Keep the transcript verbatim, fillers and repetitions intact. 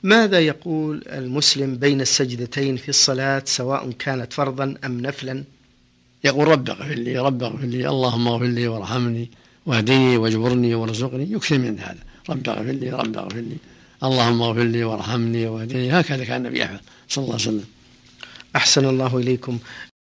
ماذا يقول المسلم بين السجدتين في الصلاة سواء كانت فرضا أم نفلا؟ يقول رب اغفر لي رب اغفر لي اللهم اغفر لي وارحمني واهدني واجبرني وارزقني، يكثر من هذا، رب اغفر لي رب اغفر لي اللهم اغفر لي وارحمني واهدني، هكذا كان النبي يفعل صلى الله عليه وسلم. أحسن الله إليكم.